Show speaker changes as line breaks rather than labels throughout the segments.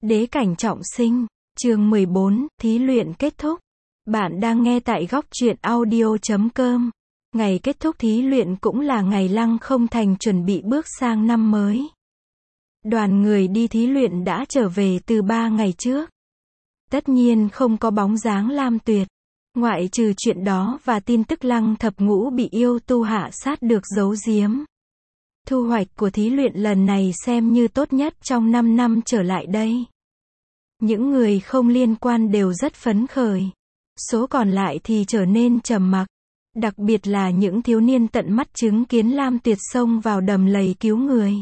Đế cảnh trọng sinh, chương 14, thí luyện kết thúc. Bạn đang nghe tại góc truyện audio.com. Ngày kết thúc thí luyện cũng là ngày Lăng Không Thành chuẩn bị bước sang năm mới. Đoàn người đi thí luyện đã trở về từ 3 ngày trước. Tất nhiên không có bóng dáng Lam Tuyệt. Ngoại trừ chuyện đó và tin tức Lăng Thập Ngũ bị yêu tu hạ sát được giấu giếm. Thu hoạch của thí luyện lần này xem như tốt nhất trong 5 năm trở lại đây. Những người không liên quan đều rất phấn khởi. Số còn lại thì trở nên trầm mặc. Đặc biệt là những thiếu niên tận mắt chứng kiến Lam Tuyệt xông vào đầm lầy cứu người.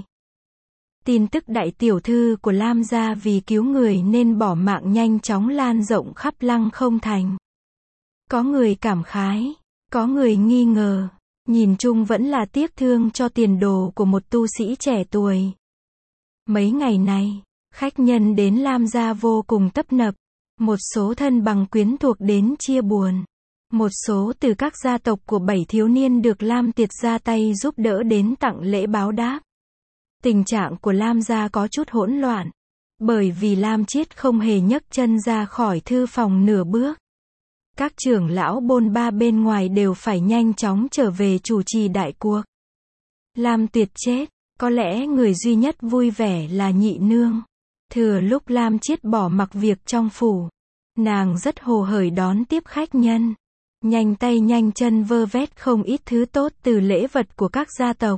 Tin tức đại tiểu thư của Lam gia vì cứu người nên bỏ mạng nhanh chóng lan rộng khắp Lăng Không Thành. Có người cảm khái, có người nghi ngờ. Nhìn chung vẫn là tiếc thương cho tiền đồ của một tu sĩ trẻ tuổi. Mấy ngày này, khách nhân đến Lam gia vô cùng tấp nập. Một số thân bằng quyến thuộc đến chia buồn. Một số từ các gia tộc của 7 thiếu niên được Lam Tuyệt ra tay giúp đỡ đến tặng lễ báo đáp. Tình trạng của Lam gia có chút hỗn loạn. Bởi vì Lam Chiết không hề nhấc chân ra khỏi thư phòng nửa bước. Các trưởng lão bôn ba bên ngoài đều phải nhanh chóng trở về chủ trì đại cuộc. Lam Tuyệt chết, có lẽ người duy nhất vui vẻ là Nhị Nương. Thừa lúc Lam Chiết bỏ mặc việc trong phủ, nàng rất hồ hởi đón tiếp khách nhân. Nhanh tay nhanh chân vơ vét không ít thứ tốt từ lễ vật của các gia tộc.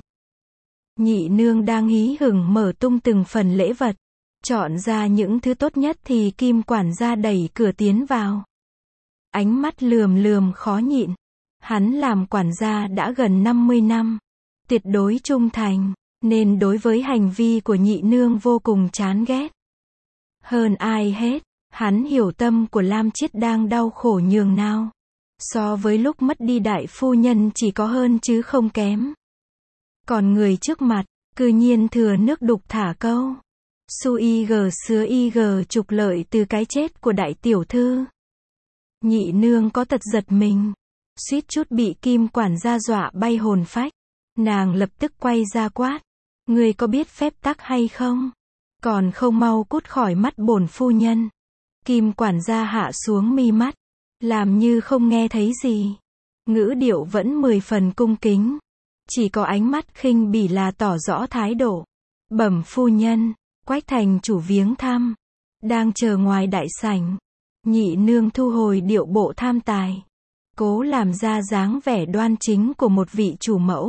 Nhị Nương đang hí hửng mở tung từng phần lễ vật. Chọn ra những thứ tốt nhất thì Kim quản gia đẩy cửa tiến vào. Ánh mắt lườm lườm khó nhịn. Hắn làm quản gia đã gần 50 năm. Tuyệt đối trung thành, nên đối với hành vi của Nhị Nương vô cùng chán ghét. Hơn ai hết, hắn hiểu tâm của Lam Chiết đang đau khổ nhường nào. So với lúc mất đi đại phu nhân chỉ có hơn chứ không kém. Còn người trước mặt, cư nhiên thừa nước đục thả câu. Su y gờ sứa y gờ trục lợi từ cái chết của đại tiểu thư. Nhị Nương có tật giật mình, suýt chút bị Kim quản gia dọa bay hồn phách. Nàng lập tức quay ra quát, ngươi có biết phép tắc hay không? Còn không mau cút khỏi mắt bổn phu nhân. Kim quản gia hạ xuống mi mắt, làm như không nghe thấy gì. Ngữ điệu vẫn 10 phần cung kính, chỉ có ánh mắt khinh bỉ là tỏ rõ thái độ. Bẩm phu nhân, Quách thành chủ viếng thăm, đang chờ ngoài đại sảnh. Nhị Nương thu hồi điệu bộ tham tài, cố làm ra dáng vẻ đoan chính của một vị chủ mẫu.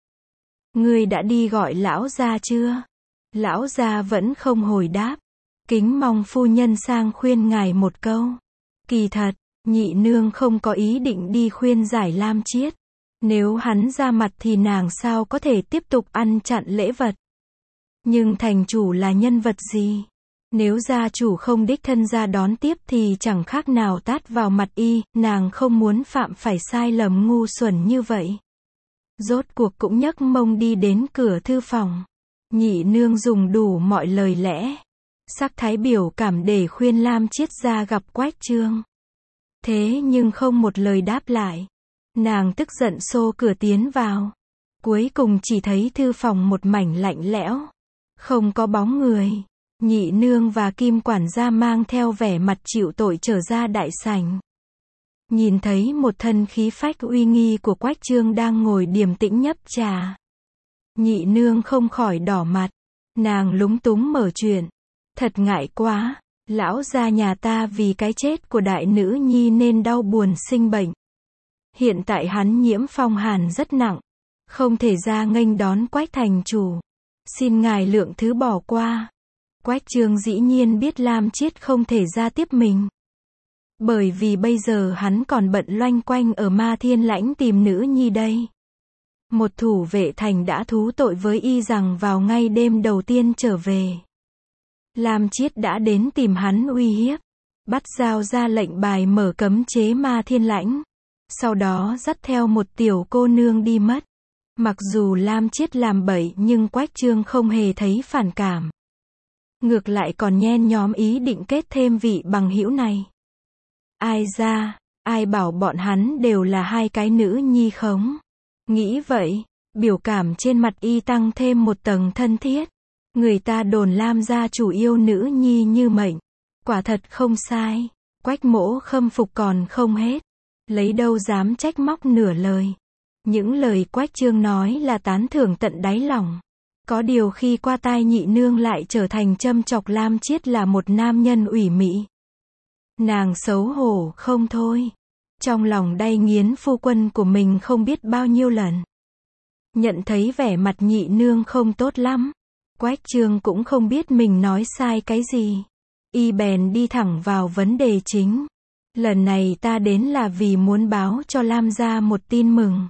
Ngươi đã đi gọi lão gia chưa? Lão gia vẫn không hồi đáp. Kính mong phu nhân sang khuyên ngài một câu. Kỳ thật, Nhị Nương không có ý định đi khuyên giải Lam Chiết. Nếu hắn ra mặt thì nàng sao có thể tiếp tục ăn chặn lễ vật. Nhưng thành chủ là nhân vật gì? Nếu gia chủ không đích thân ra đón tiếp thì chẳng khác nào tát vào mặt y, nàng không muốn phạm phải sai lầm ngu xuẩn như vậy. Rốt cuộc cũng nhấc mông đi đến cửa thư phòng. Nhị Nương dùng đủ mọi lời lẽ, sắc thái biểu cảm để khuyên Lam Chiết ra gặp Quách Trương. Thế nhưng không một lời đáp lại. Nàng tức giận xô cửa tiến vào. Cuối cùng chỉ thấy thư phòng một mảnh lạnh lẽo, không có bóng người. Nhị Nương và Kim quản gia mang theo vẻ mặt chịu tội trở ra đại sảnh. Nhìn thấy một thân khí phách uy nghi của Quách Trương đang ngồi điềm tĩnh nhấp trà. Nhị Nương không khỏi đỏ mặt. Nàng lúng túng mở chuyện. Thật ngại quá, lão gia nhà ta vì cái chết của đại nữ nhi nên đau buồn sinh bệnh. Hiện tại hắn nhiễm phong hàn rất nặng, không thể ra nghênh đón Quách thành chủ. Xin ngài lượng thứ bỏ qua. Quách Trương dĩ nhiên biết Lam Chiết không thể ra tiếp mình. Bởi vì bây giờ hắn còn bận loanh quanh ở Ma Thiên Lãnh tìm nữ nhi đây. Một thủ vệ thành đã thú tội với y rằng vào ngay đêm đầu tiên trở về, Lam Chiết đã đến tìm hắn uy hiếp, bắt giao ra lệnh bài mở cấm chế Ma Thiên Lãnh. Sau đó dắt theo một tiểu cô nương đi mất. Mặc dù Lam Chiết làm bậy nhưng Quách Trương không hề thấy phản cảm. Ngược lại còn nhen nhóm ý định kết thêm vị bằng hữu này. Ai ra, ai bảo bọn hắn đều là hai cái nữ nhi khống. Nghĩ vậy, biểu cảm trên mặt y tăng thêm một tầng thân thiết. Người ta đồn Lam gia chủ yêu nữ nhi như mệnh. Quả thật không sai. Quách Mỗ khâm phục còn không hết. Lấy đâu dám trách móc nửa lời. Những lời Quách Chương nói là tán thưởng tận đáy lòng. Có điều khi qua tai nhị nương lại trở thành châm chọc Lam Chiết là một nam nhân ủy mị. Nàng xấu hổ không thôi. Trong lòng đay nghiến phu quân của mình không biết bao nhiêu lần. Nhận thấy vẻ mặt nhị nương không tốt lắm. Quách Chương cũng không biết mình nói sai cái gì. Y bèn đi thẳng vào vấn đề chính. Lần này ta đến là vì muốn báo cho Lam gia một tin mừng.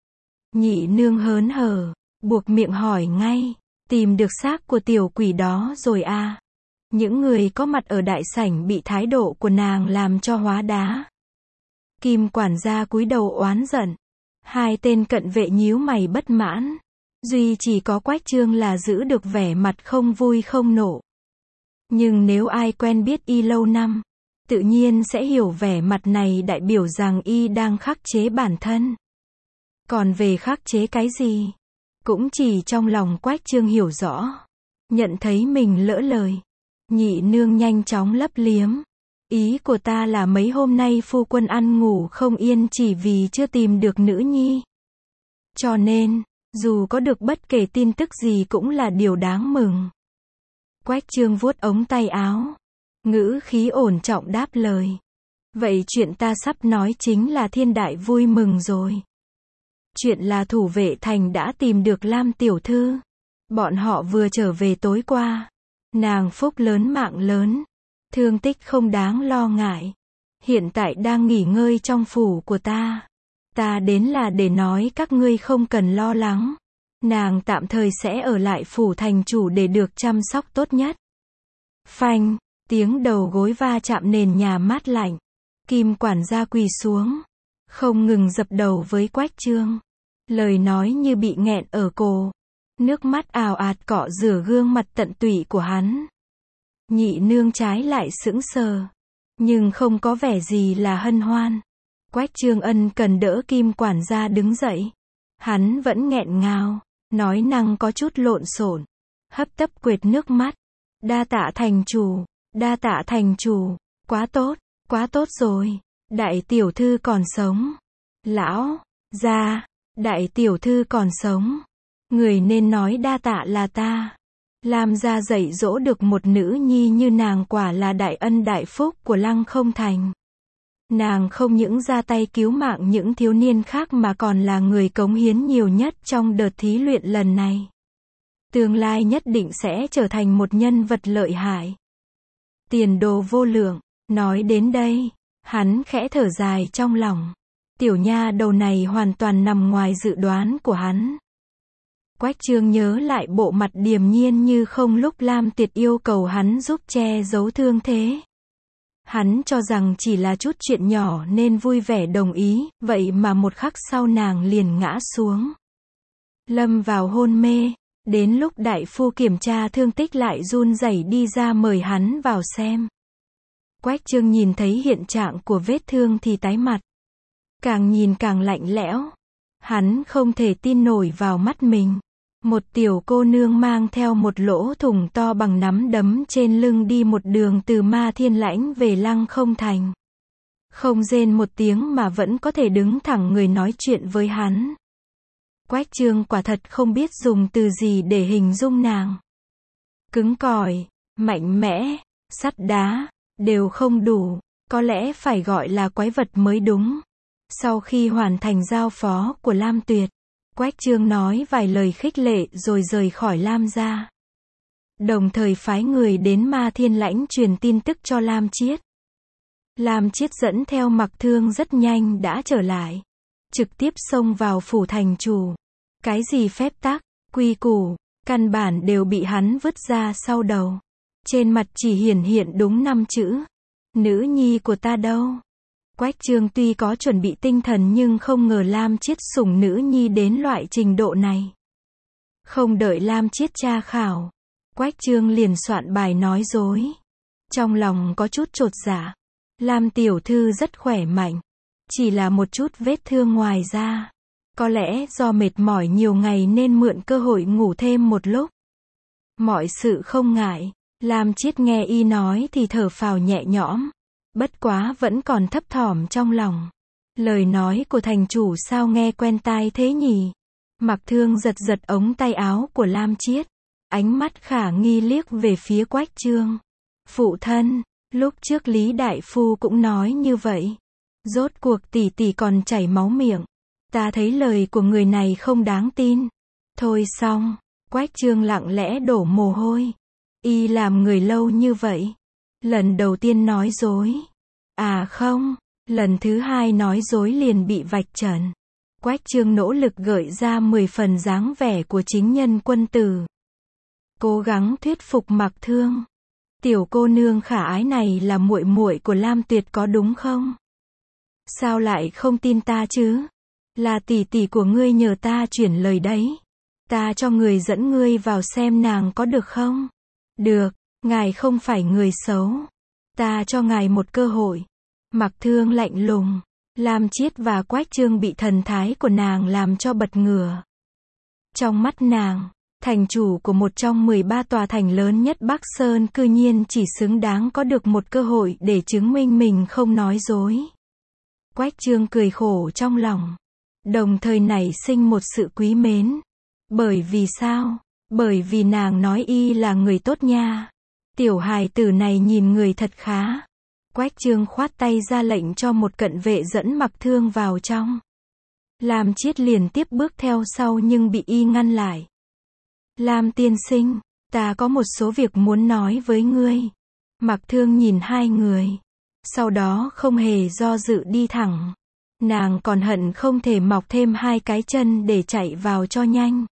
Nhị nương hớn hở, buộc miệng hỏi ngay. Tìm được xác của tiểu quỷ đó rồi à? Những người có mặt ở đại sảnh bị thái độ của nàng làm cho hóa đá. Kim quản gia cúi đầu oán giận. Hai tên cận vệ nhíu mày bất mãn. Duy chỉ có Quách Chương là giữ được vẻ mặt không vui không nộ. Nhưng nếu ai quen biết y lâu năm, tự nhiên sẽ hiểu vẻ mặt này đại biểu rằng y đang khắc chế bản thân. Còn về khắc chế cái gì? Cũng chỉ trong lòng Quách Chương hiểu rõ. Nhận thấy mình lỡ lời. Nhị nương nhanh chóng lấp liếm. Ý của ta là mấy hôm nay phu quân ăn ngủ không yên chỉ vì chưa tìm được nữ nhi. Cho nên, dù có được bất kể tin tức gì cũng là điều đáng mừng. Quách Chương vuốt ống tay áo. Ngữ khí ổn trọng đáp lời. Vậy chuyện ta sắp nói chính là thiên đại vui mừng rồi. Chuyện là thủ vệ thành đã tìm được Lam tiểu thư. Bọn họ vừa trở về tối qua. Nàng phúc lớn mạng lớn. Thương tích không đáng lo ngại. Hiện tại đang nghỉ ngơi trong phủ của ta. Ta đến là để nói các ngươi không cần lo lắng. Nàng tạm thời sẽ ở lại phủ thành chủ để được chăm sóc tốt nhất. Phanh, tiếng đầu gối va chạm nền nhà mát lạnh. Kim quản gia quỳ xuống. Không ngừng dập đầu với Quách Chương. Lời nói như bị nghẹn ở cổ. Nước mắt ào ạt cọ rửa gương mặt tận tụy của hắn. Nhị nương trái lại sững sờ. Nhưng không có vẻ gì là hân hoan. Quách Chương ân cần đỡ Kim quản gia đứng dậy. Hắn vẫn nghẹn ngào. Nói năng có chút lộn xộn. Hấp tấp quệt nước mắt. Đa tạ thành chủ. Đa tạ thành chủ. Quá tốt rồi. Đại tiểu thư còn sống. Lão gia, đại tiểu thư còn sống. Người nên nói đa tạ là ta. Lam gia dạy dỗ được một nữ nhi như nàng quả là đại ân đại phúc của Lăng Không Thành. Nàng không những ra tay cứu mạng những thiếu niên khác mà còn là người cống hiến nhiều nhất trong đợt thí luyện lần này. Tương lai nhất định sẽ trở thành một nhân vật lợi hại. Tiền đồ vô lượng. Nói đến đây, hắn khẽ thở dài trong lòng. Tiểu nha đầu này hoàn toàn nằm ngoài dự đoán của hắn. Quách Chương nhớ lại bộ mặt điềm nhiên như không lúc Lam Tiệt yêu cầu hắn giúp che giấu thương thế. Hắn cho rằng chỉ là chút chuyện nhỏ nên vui vẻ đồng ý, vậy mà một khắc sau nàng liền ngã xuống. Lâm vào hôn mê, đến lúc đại phu kiểm tra thương tích lại run rẩy đi ra mời hắn vào xem. Quách Chương nhìn thấy hiện trạng của vết thương thì tái mặt. Càng nhìn càng lạnh lẽo. Hắn không thể tin nổi vào mắt mình. Một tiểu cô nương mang theo một lỗ thủng to bằng nắm đấm trên lưng đi một đường từ Ma Thiên Lãnh về Lăng Không Thành. Không rên một tiếng mà vẫn có thể đứng thẳng người nói chuyện với hắn. Quách Chương quả thật không biết dùng từ gì để hình dung nàng. Cứng cỏi, mạnh mẽ, sắt đá, đều không đủ, có lẽ phải gọi là quái vật mới đúng. Sau khi hoàn thành giao phó của Lam Tuyệt, Quách Chương nói vài lời khích lệ rồi rời khỏi Lam gia. Đồng thời phái người đến Ma Thiên Lãnh truyền tin tức cho Lam Chiết. Lam Chiết dẫn theo Mặc Thương rất nhanh đã trở lại. Trực tiếp xông vào phủ thành chủ. Cái gì phép tắc, quy củ, căn bản đều bị hắn vứt ra sau đầu. Trên mặt chỉ hiển hiện đúng 5 chữ. Nữ nhi của ta đâu? Quách Chương tuy có chuẩn bị tinh thần nhưng không ngờ Lam Chiết sủng nữ nhi đến loại trình độ này. Không đợi Lam Chiết tra khảo, Quách Chương liền soạn bài nói dối. Trong lòng có chút chột dạ. Lam tiểu thư rất khỏe mạnh. Chỉ là một chút vết thương ngoài da. Có lẽ do mệt mỏi nhiều ngày nên mượn cơ hội ngủ thêm một lúc. Mọi sự không ngại. Lam Chiết nghe y nói thì thở phào nhẹ nhõm. Bất quá vẫn còn thấp thỏm trong lòng. Lời nói của thành chủ sao nghe quen tai thế nhỉ? Mặc Thương giật giật ống tay áo của Lam Chiết. Ánh mắt khả nghi liếc về phía Quách Chương. Phụ thân, lúc trước Lý Đại Phu cũng nói như vậy. Rốt cuộc tỷ tỷ còn chảy máu miệng. Ta thấy lời của người này không đáng tin. Thôi xong, Quách Chương lặng lẽ đổ mồ hôi. Y làm người lâu như vậy. Lần đầu tiên nói dối. À không, lần thứ hai nói dối liền bị vạch trần. Quách Chương nỗ lực gợi ra 10 phần dáng vẻ của chính nhân quân tử. Cố gắng thuyết phục Mặc Thương. Tiểu cô nương khả ái này là muội muội của Lam Tuyệt có đúng không? Sao lại không tin ta chứ? Là tỷ tỷ của ngươi nhờ ta chuyển lời đấy. Ta cho người dẫn ngươi vào xem nàng có được không? Được, ngài không phải người xấu. Ta cho ngài một cơ hội. Mặc Thương lạnh lùng. Lam Chiết và Quách Chương bị thần thái của nàng làm cho bật ngửa. Trong mắt nàng, thành chủ của một trong 13 tòa thành lớn nhất Bắc Sơn cư nhiên chỉ xứng đáng có được một cơ hội để chứng minh mình không nói dối. Quách Chương cười khổ trong lòng. Đồng thời nảy sinh một sự quý mến. Bởi vì sao? Bởi vì nàng nói y là người tốt nha. Tiểu hài tử này nhìn người thật khá. Quách Chương khoát tay ra lệnh cho một cận vệ dẫn Mặc Thương vào trong. Lam Chiết liền tiếp bước theo sau nhưng bị y ngăn lại. Lam tiên sinh, ta có một số việc muốn nói với ngươi. Mặc Thương nhìn hai người. Sau đó không hề do dự đi thẳng. Nàng còn hận không thể mọc thêm 2 cái chân để chạy vào cho nhanh.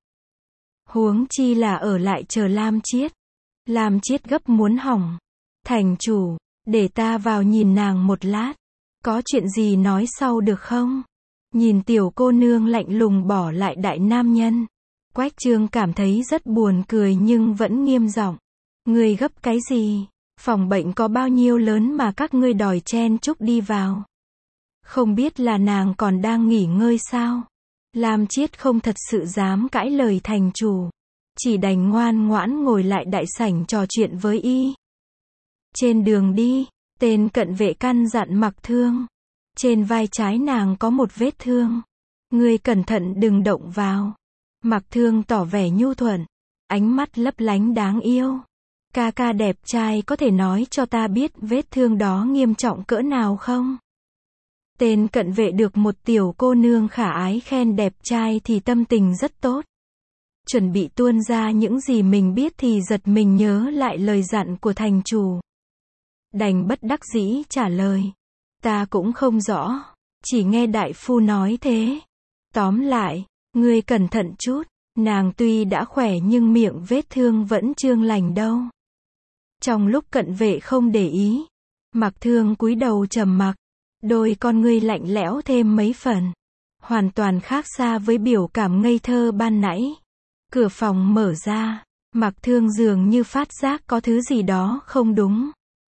Huống chi là ở lại chờ Lam Chiết. Lam Chiết gấp muốn hỏng. Thành chủ, để ta vào nhìn nàng một lát. Có chuyện gì nói sau được không? Nhìn tiểu cô nương lạnh lùng bỏ lại đại nam nhân. Quách Chương cảm thấy rất buồn cười nhưng vẫn nghiêm giọng. Ngươi gấp cái gì? Phòng bệnh có bao nhiêu lớn mà các ngươi đòi chen chúc đi vào? Không biết là nàng còn đang nghỉ ngơi sao? Lam Chiết không thật sự dám cãi lời thành chủ. Chỉ đành ngoan ngoãn ngồi lại đại sảnh trò chuyện với y. Trên đường đi, tên cận vệ căn dặn Mặc Thương. Trên vai trái nàng có một vết thương. Ngươi cẩn thận đừng động vào. Mặc Thương tỏ vẻ nhu thuận. Ánh mắt lấp lánh đáng yêu. Ca ca đẹp trai có thể nói cho ta biết vết thương đó nghiêm trọng cỡ nào không? Tên cận vệ được một tiểu cô nương khả ái khen đẹp trai thì tâm tình rất tốt. Chuẩn bị tuôn ra những gì mình biết thì giật mình nhớ lại lời dặn của thành chủ. Đành bất đắc dĩ trả lời. Ta cũng không rõ. Chỉ nghe đại phu nói thế. Tóm lại, ngươi cẩn thận chút. Nàng tuy đã khỏe nhưng miệng vết thương vẫn chưa lành đâu. Trong lúc cận vệ không để ý, Mặc Thương cúi đầu trầm mặc. Đôi con ngươi lạnh lẽo thêm mấy phần. Hoàn toàn khác xa với biểu cảm ngây thơ ban nãy. Cửa phòng mở ra. Mặc Thương dường như phát giác có thứ gì đó không đúng.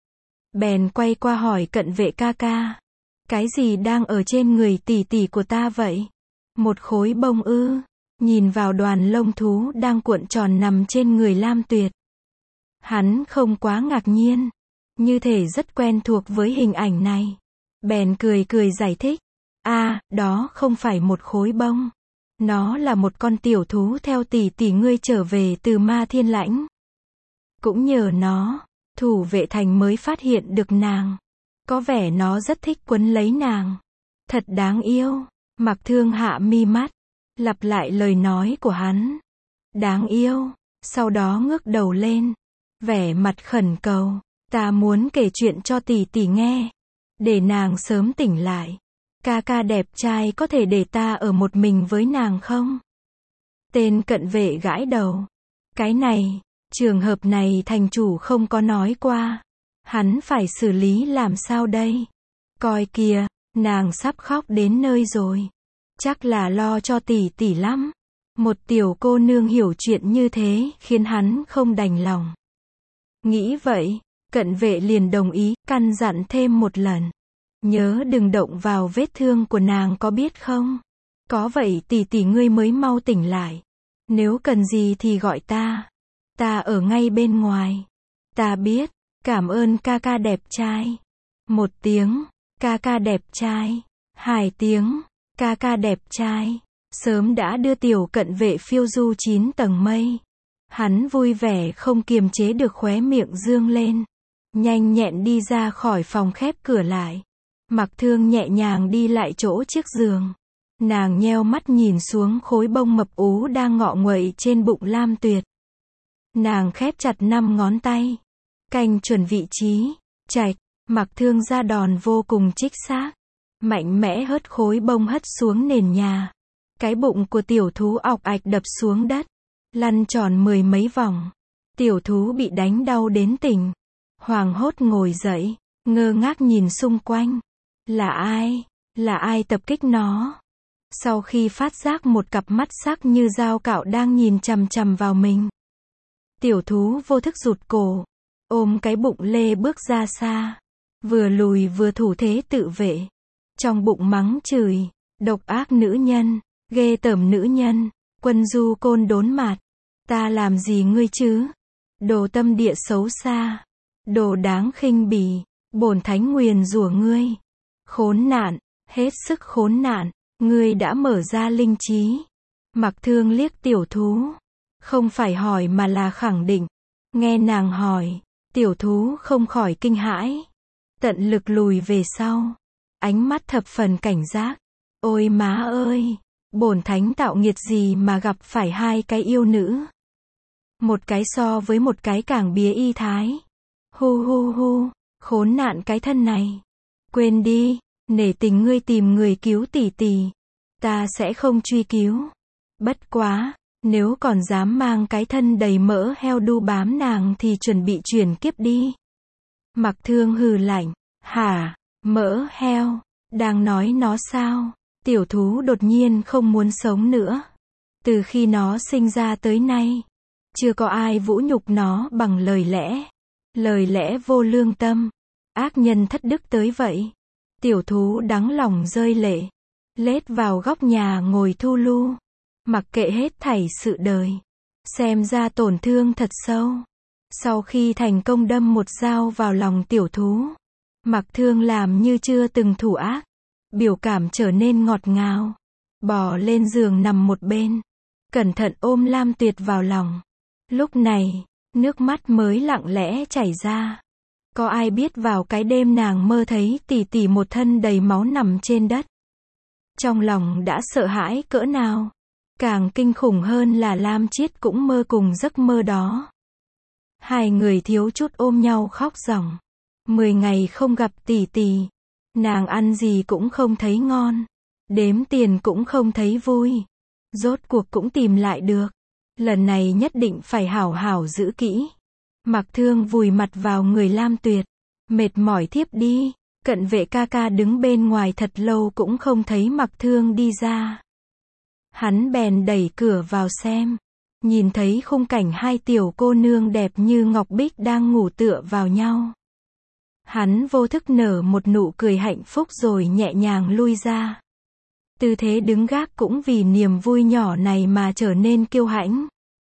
Bèn quay qua hỏi cận vệ ca ca. Cái gì đang ở trên người tỷ tỷ của ta vậy? Một khối bông ư? Nhìn vào đoàn lông thú đang cuộn tròn nằm trên người Lam Tuyệt. Hắn không quá ngạc nhiên. Như thể rất quen thuộc với hình ảnh này. Bèn cười cười giải thích. Đó không phải một khối bông. Nó là một con tiểu thú theo tỷ tỷ ngươi trở về từ Ma Thiên Lãnh. Cũng nhờ nó, thủ vệ thành mới phát hiện được nàng. Có vẻ nó rất thích quấn lấy nàng. Thật đáng yêu. Mặc Thương hạ mi mắt. Lặp lại lời nói của hắn. Đáng yêu. Sau đó ngước đầu lên. Vẻ mặt khẩn cầu. Ta muốn kể chuyện cho tỷ tỷ nghe. Để nàng sớm tỉnh lại. Ca ca đẹp trai có thể để ta ở một mình với nàng không? Tên cận vệ gãi đầu. Cái này, trường hợp này thành chủ không có nói qua. Hắn phải xử lý làm sao đây? Coi kìa, nàng sắp khóc đến nơi rồi. Chắc là lo cho tỷ tỷ lắm. Một tiểu cô nương hiểu chuyện như thế khiến hắn không đành lòng. Nghĩ vậy, cận vệ liền đồng ý, căn dặn thêm một lần. Nhớ đừng động vào vết thương của nàng có biết không? Có vậy tỷ tỷ ngươi mới mau tỉnh lại. Nếu cần gì thì gọi ta. Ta ở ngay bên ngoài. Ta biết, cảm ơn ca ca đẹp trai. 1 tiếng, ca ca đẹp trai. 2 tiếng, ca ca đẹp trai. Sớm đã đưa Tiểu Cận Vệ phiêu du 9 tầng mây. Hắn vui vẻ không kiềm chế được khóe miệng dương lên. Nhanh nhẹn đi ra khỏi phòng khép cửa lại. Mặc Thương nhẹ nhàng đi lại chỗ chiếc giường. Nàng nheo mắt nhìn xuống khối bông mập ú đang ngọ nguậy trên bụng Lam Tuyệt. Nàng khép chặt 5 ngón tay. Canh chuẩn vị trí. Chạch, Mặc Thương ra đòn vô cùng chính xác. Mạnh mẽ hất khối bông hất xuống nền nhà. Cái bụng của tiểu thú ọc ạch đập xuống đất. Lăn tròn 10 mấy vòng. Tiểu thú bị đánh đau đến tỉnh. Hoảng hốt ngồi dậy. Ngơ ngác nhìn xung quanh. Là ai? Là ai tập kích nó? Sau khi phát giác một cặp mắt sắc như dao cạo đang nhìn chằm chằm vào mình. Tiểu thú vô thức rụt cổ. Ôm cái bụng lê bước ra xa. Vừa lùi vừa thủ thế tự vệ. Trong bụng mắng chửi. Độc ác nữ nhân. Ghê tởm nữ nhân. Quân du côn đốn mạt. Ta làm gì ngươi chứ? Đồ tâm địa xấu xa. Đồ đáng khinh bỉ. Bổn thánh nguyền rủa ngươi. Khốn nạn. Hết sức khốn nạn. Ngươi đã mở ra linh trí. Mặc Thương liếc tiểu thú. Không phải hỏi mà là khẳng định. Nghe nàng hỏi. Tiểu thú không khỏi kinh hãi. Tận lực lùi về sau. Ánh mắt thập phần cảnh giác. Ôi má ơi. Bổn thánh tạo nghiệt gì mà gặp phải 2 cái yêu nữ. Một cái so với một cái càng bía y thái. Hu hu hu. Khốn nạn cái thân này. Quên đi. Nể tình ngươi tìm người cứu tỷ tỷ. Ta sẽ không truy cứu. Bất quá. Nếu còn dám mang cái thân đầy mỡ heo đu bám nàng thì chuẩn bị chuyển kiếp đi. Mặc Thương hừ lạnh. Hả? Mỡ heo? Đang nói nó sao? Tiểu thú đột nhiên không muốn sống nữa. Từ khi nó sinh ra tới nay, chưa có ai vũ nhục nó bằng lời lẽ. Lời lẽ vô lương tâm. Ác nhân thất đức tới vậy. Tiểu thú đắng lòng rơi lệ. Lết vào góc nhà ngồi thu lu. Mặc kệ hết thảy sự đời. Xem ra tổn thương thật sâu. Sau khi thành công đâm một dao vào lòng tiểu thú, Mặc Thương làm như chưa từng thủ ác. Biểu cảm trở nên ngọt ngào. Bò lên giường nằm một bên. Cẩn thận ôm Lam Tuyệt vào lòng. Lúc này, nước mắt mới lặng lẽ chảy ra. Có ai biết vào cái đêm nàng mơ thấy tỷ tỷ một thân đầy máu nằm trên đất. Trong lòng đã sợ hãi cỡ nào. Càng kinh khủng hơn là Lam Chiết cũng mơ cùng giấc mơ đó. 2 người thiếu chút ôm nhau khóc ròng. 10 ngày không gặp tỷ tỷ. Nàng ăn gì cũng không thấy ngon. Đếm tiền cũng không thấy vui. Rốt cuộc cũng tìm lại được. Lần này nhất định phải hảo hảo giữ kỹ. Mặc Thương vùi mặt vào người Lam Tuyệt. Mệt mỏi thiếp đi. Cận Vệ ca ca đứng bên ngoài thật lâu cũng không thấy Mặc Thương đi ra. Hắn bèn đẩy cửa vào xem. Nhìn thấy khung cảnh 2 tiểu cô nương đẹp như ngọc bích đang ngủ tựa vào nhau. Hắn vô thức nở một nụ cười hạnh phúc rồi nhẹ nhàng lui ra. Tư thế đứng gác cũng vì niềm vui nhỏ này mà trở nên kiêu hãnh.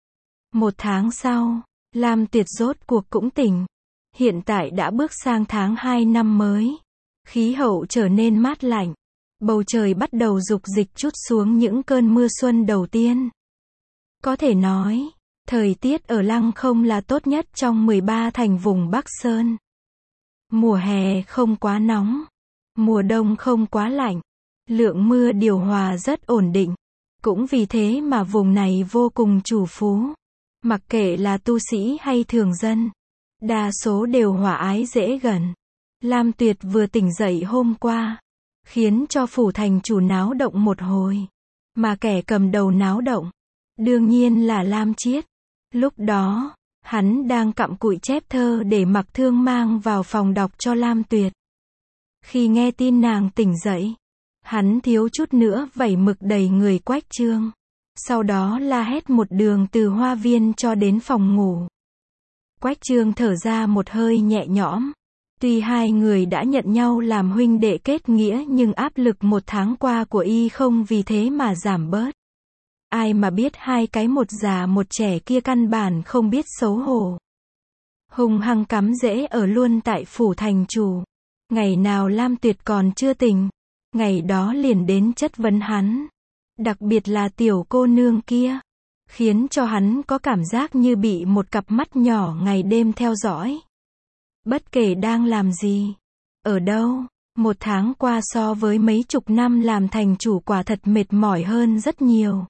1 tháng sau, Lam Tuyệt rốt cuộc cũng tỉnh. Hiện tại đã bước sang tháng 2 năm mới. Khí hậu trở nên mát lạnh. Bầu trời bắt đầu rục dịch trút xuống những cơn mưa xuân đầu tiên. Có thể nói, thời tiết ở Lăng Không là tốt nhất trong 13 thành vùng Bắc Sơn. Mùa hè không quá nóng. Mùa đông không quá lạnh. Lượng mưa điều hòa rất ổn định. Cũng vì thế mà vùng này vô cùng trù phú. Mặc kệ là tu sĩ hay thường dân, đa số đều hòa ái dễ gần. Lam Tuyệt vừa tỉnh dậy hôm qua, khiến cho phủ thành chủ náo động một hồi. Mà kẻ cầm đầu náo động, đương nhiên là Lam Chiết. Lúc đó, hắn đang cặm cụi chép thơ để Mặc Thương mang vào phòng đọc cho Lam Tuyệt. Khi nghe tin nàng tỉnh dậy, hắn thiếu chút nữa vẩy mực đầy người Quách Trương. Sau đó la hét một đường từ hoa viên cho đến phòng ngủ. Quách Trương thở ra một hơi nhẹ nhõm. Tuy 2 người đã nhận nhau làm huynh đệ kết nghĩa nhưng áp lực 1 tháng qua của y không vì thế mà giảm bớt. Ai mà biết hai cái một già một trẻ kia căn bản không biết xấu hổ. Hung hăng cắm rễ ở luôn tại phủ thành chủ. Ngày nào Lam Tuyệt còn chưa tỉnh, ngày đó liền đến chất vấn hắn. Đặc biệt là tiểu cô nương kia, khiến cho hắn có cảm giác như bị một cặp mắt nhỏ ngày đêm theo dõi. Bất kể đang làm gì, ở đâu, 1 tháng qua so với mấy chục năm làm thành chủ quả thật mệt mỏi hơn rất nhiều.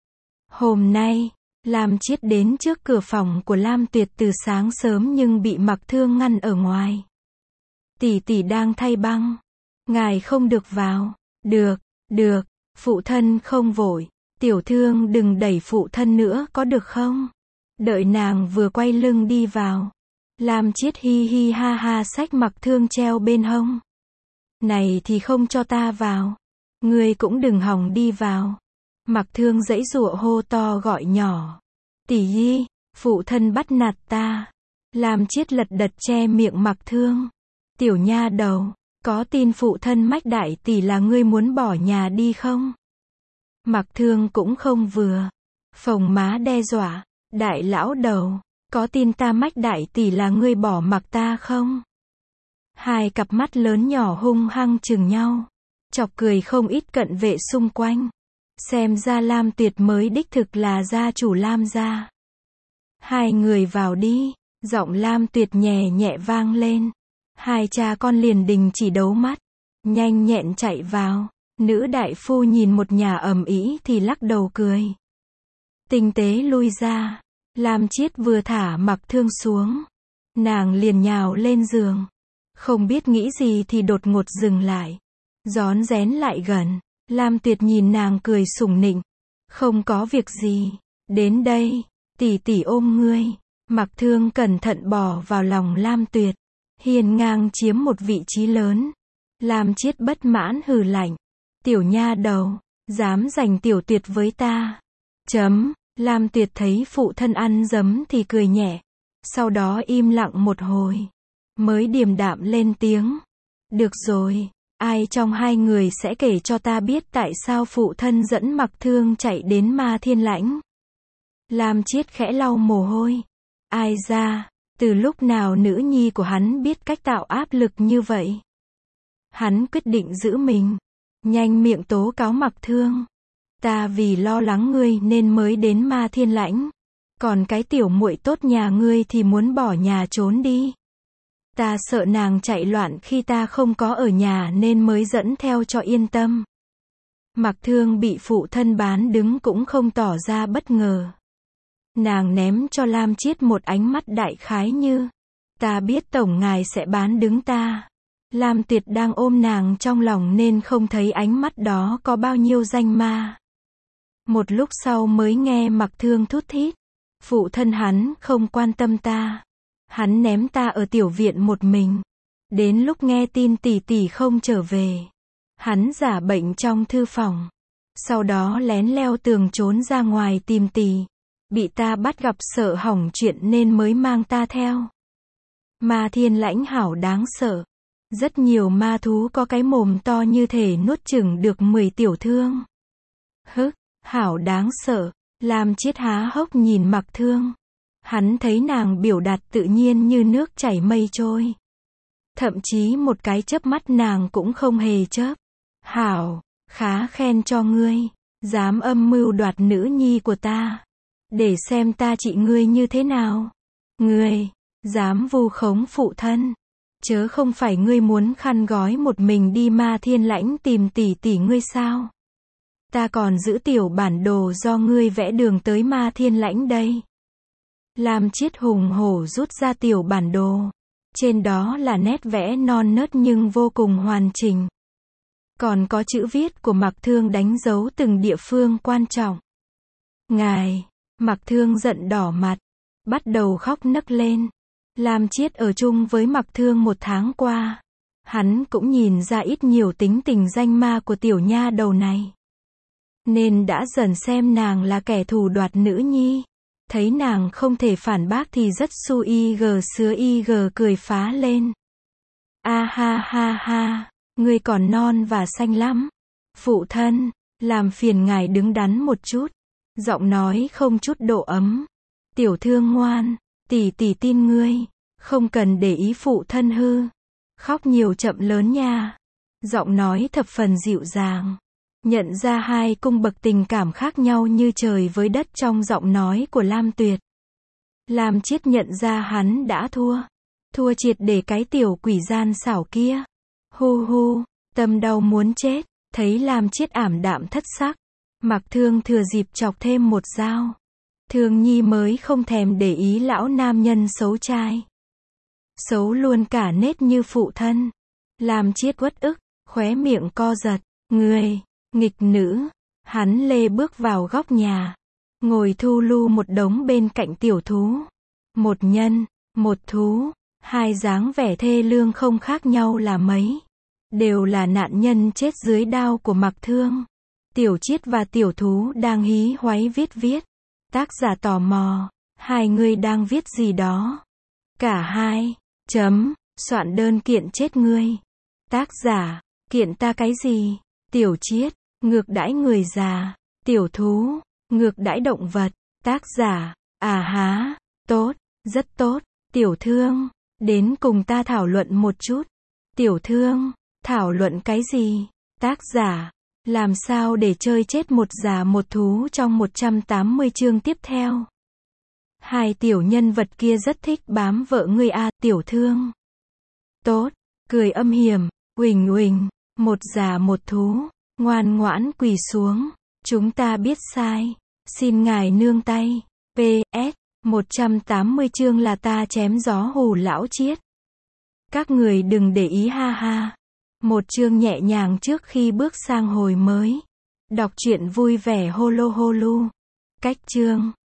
Hôm nay, Lam Chiết đến trước cửa phòng của Lam Tuyệt từ sáng sớm nhưng bị Mặc Thương ngăn ở ngoài. Tỷ tỷ đang thay băng. Ngài không được vào. Được, phụ thân không vội. Tiểu Thương đừng đẩy phụ thân nữa có được không? Đợi nàng vừa quay lưng đi vào. Lam Chiết hi hi ha ha xách Mặc Thương treo bên hông. Này thì không cho ta vào. Ngươi cũng đừng hòng đi vào. Mặc Thương giãy giụa hô to gọi nhỏ. Tỷ nhi, phụ thân bắt nạt ta. Lam Chiết lật đật che miệng Mặc Thương. Tiểu nha đầu, có tin phụ thân mách đại tỷ là ngươi muốn bỏ nhà đi không? Mặc Thương cũng không vừa. Phồng má đe dọa. Đại lão đầu, có tin ta mách đại tỷ là ngươi bỏ mặc ta không? Hai cặp mắt lớn nhỏ hung hăng chừng nhau. Chọc cười không ít cận vệ xung quanh. Xem ra Lam Tuyệt mới đích thực là gia chủ Lam gia. Hai người vào đi. Giọng Lam Tuyệt nhẹ nhẹ vang lên. Hai cha con liền đình chỉ đấu mắt. Nhanh nhẹn chạy vào. Nữ đại phu nhìn một nhà ầm ĩ thì lắc đầu cười. Tinh tế lui ra. Lam Chiết vừa thả Mặc Thương xuống. Nàng liền nhào lên giường. Không biết nghĩ gì thì đột ngột dừng lại. Rón rén lại gần. Lam Tuyệt nhìn nàng cười sủng nịnh. Không có việc gì. Đến đây. Tỷ tỷ ôm ngươi. Mặc Thương cẩn thận bò vào lòng Lam Tuyệt. Hiên ngang chiếm một vị trí lớn. Lam Chiết bất mãn hừ lạnh. Tiểu nha đầu. Dám giành tiểu Tuyệt với ta. Lam Tuyệt thấy phụ thân ăn dấm thì cười nhẹ. Sau đó im lặng một hồi. Mới điềm đạm lên tiếng. Được rồi. Ai trong hai người sẽ kể cho ta biết tại sao phụ thân dẫn Mặc Thương chạy đến Ma Thiên Lãnh? Lam Chiết khẽ lau mồ hôi. Ai ra, từ lúc nào nữ nhi của hắn biết cách tạo áp lực như vậy? Hắn quyết định giữ mình. Nhanh miệng tố cáo Mặc Thương. Ta vì lo lắng ngươi nên mới đến Ma Thiên Lãnh. Còn cái tiểu muội tốt nhà ngươi thì muốn bỏ nhà trốn đi. Ta sợ nàng chạy loạn khi ta không có ở nhà nên mới dẫn theo cho yên tâm. Mặc Thương bị phụ thân bán đứng cũng không tỏ ra bất ngờ. Nàng ném cho Lam Chiết một ánh mắt đại khái như. Ta biết tổng ngài sẽ bán đứng ta. Lam Tuyệt đang ôm nàng trong lòng nên không thấy ánh mắt đó có bao nhiêu danh ma. Một lúc sau mới nghe Mặc Thương thút thít. Phụ thân hắn không quan tâm ta. Hắn ném ta ở tiểu viện một mình. Đến lúc nghe tin tỷ tỷ không trở về. Hắn giả bệnh trong thư phòng. Sau đó lén leo tường trốn ra ngoài tìm tỷ. Bị ta bắt gặp sợ hỏng chuyện nên mới mang ta theo. Ma Thiên Lãnh hảo đáng sợ. Rất nhiều ma thú có cái mồm to như thể nuốt chửng được 10 tiểu thương. Hảo đáng sợ. Lam Chiết há hốc nhìn Mặc Thương. Hắn thấy nàng biểu đạt tự nhiên như nước chảy mây trôi. Thậm chí một cái chớp mắt nàng cũng không hề chớp. Hảo, khá khen cho ngươi. Dám âm mưu đoạt nữ nhi của ta. Để xem ta trị ngươi như thế nào. Ngươi, dám vu khống phụ thân. Chớ không phải ngươi muốn khăn gói một mình đi Ma Thiên Lãnh tìm tỷ tỷ ngươi sao? Ta còn giữ tiểu bản đồ do ngươi vẽ đường tới Ma Thiên Lãnh đây. Lam Chiết hùng hổ rút ra tiểu bản đồ. Trên đó là nét vẽ non nớt nhưng vô cùng hoàn chỉnh. Còn có chữ viết của Mặc Thương đánh dấu từng địa phương quan trọng. Ngài, Mặc Thương giận đỏ mặt. Bắt đầu khóc nấc lên. Lam Chiết ở chung với Mặc Thương 1 tháng qua. Hắn cũng nhìn ra ít nhiều tính tình danh ma của tiểu nha đầu này. Nên đã dần xem nàng là kẻ thù đoạt nữ nhi. Thấy nàng không thể phản bác thì rất su y gờ cười phá lên. A ha ha ha, ngươi còn non và xanh lắm. Phụ thân, làm phiền ngài đứng đắn một chút. Giọng nói không chút độ ấm. Tiểu thương ngoan, tỷ tỷ tin ngươi, không cần để ý phụ thân hư. Khóc nhiều chậm lớn nha. Giọng nói thập phần dịu dàng. Nhận ra hai cung bậc tình cảm khác nhau như trời với đất trong giọng nói của Lam Tuyệt. Lam Chiết nhận ra hắn đã thua. Thua triệt để cái tiểu quỷ gian xảo kia. Hu hu, tâm đau muốn chết, thấy Lam Chiết ảm đạm thất sắc. Mặc Thương thừa dịp chọc thêm một dao. Thương Nhi mới không thèm để ý lão nam nhân xấu trai. Xấu luôn cả nết như phụ thân. Lam Chiết uất ức, khóe miệng co giật. Người, nghịch nữ. Hắn lê bước vào góc nhà. Ngồi thu lu một đống bên cạnh tiểu thú. Một nhân, một thú. Hai dáng vẻ thê lương không khác nhau là mấy. Đều là nạn nhân chết dưới đao của Mặc Thương. Tiểu Chiết và tiểu thú đang hí hoáy viết. Tác giả tò mò. Hai người đang viết gì đó? Cả hai. Soạn đơn kiện chết ngươi. Tác giả. Kiện ta cái gì? Tiểu Chiết. Ngược đãi người già. Tiểu thú. Ngược đãi động vật. Tác giả. À há. Tốt. Rất tốt. Tiểu thương. Đến cùng ta thảo luận một chút. Tiểu thương. Thảo luận cái gì? Tác giả. Làm sao để chơi chết một già một thú trong 180 chương tiếp theo? Hai tiểu nhân vật kia rất thích bám vợ ngươi a, tiểu thương. Tốt. Cười âm hiểm. Uỳnh uỳnh. Một già một thú. Ngoan ngoãn quỳ xuống. Chúng ta biết sai. Xin ngài nương tay. PS. 180 chương là ta chém gió hù lão Chiết. Các người đừng để ý ha ha. Một chương nhẹ nhàng trước khi bước sang hồi mới. Đọc truyện vui vẻ holo holu. Cách chương.